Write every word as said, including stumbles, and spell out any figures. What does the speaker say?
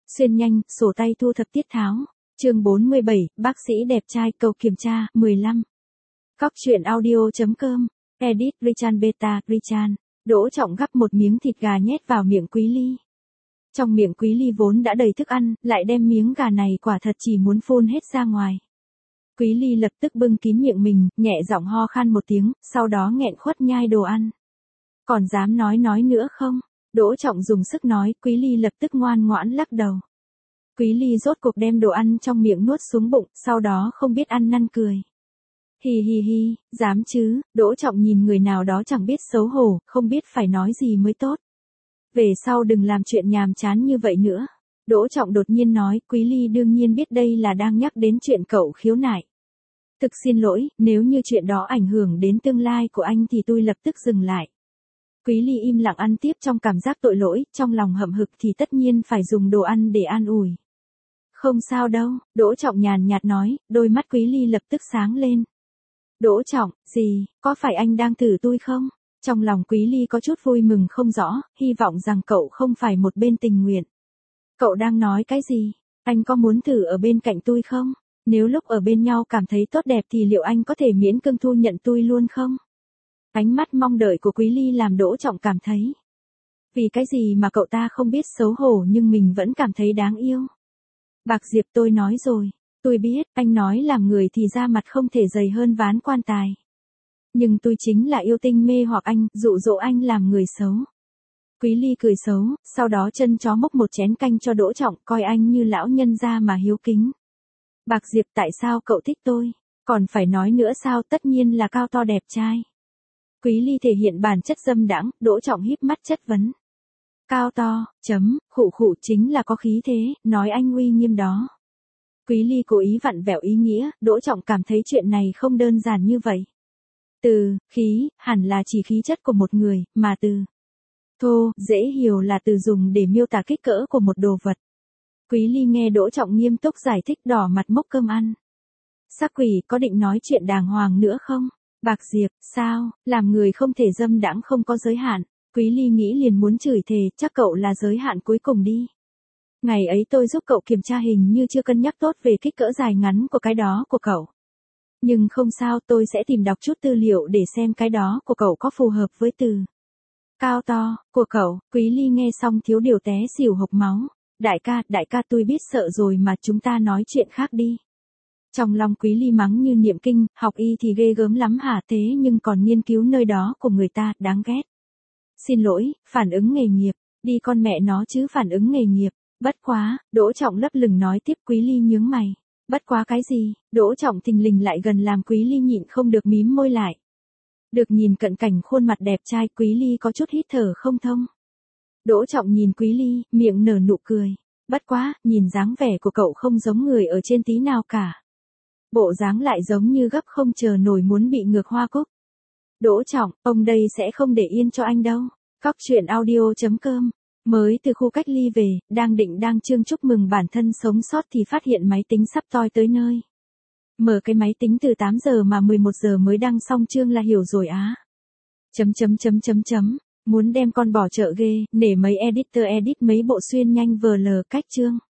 Xuyên nhanh, sổ tay thu thập tiết tháo. Chương bốn mươi bảy, bác sĩ đẹp trai cầu kiểm tra, mười lăm. Cóc truyện audio.com, edit Richan Beta, Richan. Đỗ Trọng gắp một miếng thịt gà nhét vào miệng Quý Ly. Trong miệng Quý Ly vốn đã đầy thức ăn, lại đem miếng gà này quả thật chỉ muốn phun hết ra ngoài. Quý Ly lập tức bưng kín miệng mình, nhẹ giọng ho khan một tiếng, sau đó nghẹn khuất nhai đồ ăn. Còn dám nói nói nữa không? Đỗ Trọng dùng sức nói, Quý Ly lập tức ngoan ngoãn lắc đầu. Quý Ly rốt cuộc đem đồ ăn trong miệng nuốt xuống bụng, sau đó không biết ăn năn cười. Hi hi hi, dám chứ, Đỗ Trọng nhìn người nào đó chẳng biết xấu hổ, không biết phải nói gì mới tốt. Về sau đừng làm chuyện nhàm chán như vậy nữa. Đỗ Trọng đột nhiên nói, Quý Ly đương nhiên biết đây là đang nhắc đến chuyện cậu khiếu nại. Thực xin lỗi, nếu như chuyện đó ảnh hưởng đến tương lai của anh thì tôi lập tức dừng lại. Quý Ly im lặng ăn tiếp trong cảm giác tội lỗi, trong lòng hậm hực thì tất nhiên phải dùng đồ ăn để an ủi. Không sao đâu, Đỗ Trọng nhàn nhạt nói, đôi mắt Quý Ly lập tức sáng lên. Đỗ Trọng, gì, có phải anh đang thử tôi không? Trong lòng Quý Ly có chút vui mừng không rõ, hy vọng rằng cậu không phải một bên tình nguyện. Cậu đang nói cái gì? Anh có muốn thử ở bên cạnh tôi không? Nếu lúc ở bên nhau cảm thấy tốt đẹp thì liệu anh có thể miễn cưỡng thu nhận tôi luôn không? Ánh mắt mong đợi của Quý Ly làm Đỗ Trọng cảm thấy. Vì cái gì mà cậu ta không biết xấu hổ nhưng mình vẫn cảm thấy đáng yêu. Bạc Diệp tôi nói rồi, tôi biết, anh nói làm người thì da mặt không thể dày hơn ván quan tài. Nhưng tôi chính là yêu tinh mê hoặc anh, dụ dỗ anh làm người xấu. Quý Ly cười xấu, sau đó chân chó múc một chén canh cho Đỗ Trọng, coi anh như lão nhân gia mà hiếu kính. Bạc Diệp tại sao cậu thích tôi? Còn phải nói nữa sao, tất nhiên là cao to đẹp trai. Quý Ly thể hiện bản chất dâm đãng, Đỗ Trọng híp mắt chất vấn. Cao to, chấm, khụ khụ chính là có khí thế, nói anh uy nghiêm đó. Quý Ly cố ý vặn vẹo ý nghĩa, Đỗ Trọng cảm thấy chuyện này không đơn giản như vậy. Từ, khí, hẳn là chỉ khí chất của một người, mà từ thô, dễ hiểu là từ dùng để miêu tả kích cỡ của một đồ vật. Quý Ly nghe Đỗ Trọng nghiêm túc giải thích đỏ mặt mốc cơm ăn. Sắc quỷ có định nói chuyện đàng hoàng nữa không? Bạc Diệp, sao, làm người không thể dâm đãng không có giới hạn. Quý Ly nghĩ liền muốn chửi thề, chắc cậu là giới hạn cuối cùng đi. Ngày ấy tôi giúp cậu kiểm tra hình như chưa cân nhắc tốt về kích cỡ dài ngắn của cái đó của cậu. Nhưng không sao, tôi sẽ tìm đọc chút tư liệu để xem cái đó của cậu có phù hợp với từ cao to của cậu. Quý Ly nghe xong thiếu điều té xỉu hộc máu. Đại ca, đại ca tôi biết sợ rồi mà chúng ta nói chuyện khác đi. Trong lòng Quý Ly mắng như niệm kinh, học y thì ghê gớm lắm hả, thế nhưng còn nghiên cứu nơi đó của người ta, đáng ghét. Xin lỗi, phản ứng nghề nghiệp, đi con mẹ nó chứ phản ứng nghề nghiệp. Bất quá, Đỗ Trọng lấp lửng nói tiếp. Quý Ly nhướng mày. Bất quá cái gì? Đỗ Trọng thình lình lại gần làm Quý Ly nhịn không được mím môi lại. Được nhìn cận cảnh khuôn mặt đẹp trai, Quý Ly có chút hít thở không thông. Đỗ Trọng nhìn Quý Ly, miệng nở nụ cười. Bất quá, nhìn dáng vẻ của cậu không giống người ở trên tí nào cả. Bộ dáng lại giống như gấp không chờ nổi muốn bị ngược hoa cúc. Đỗ Trọng, ông đây sẽ không để yên cho anh đâu. Cóc truyện audio.com. Mới từ khu cách ly về, đang định đang trương chúc mừng bản thân sống sót thì phát hiện máy tính sắp toi tới nơi. Mở cái máy tính từ tám giờ mà mười một giờ mới đăng xong chương là hiểu rồi á. Chấm chấm chấm chấm chấm. Muốn đem con bỏ chợ ghê, nể mấy editor edit mấy bộ xuyên nhanh vờ lờ cách chương.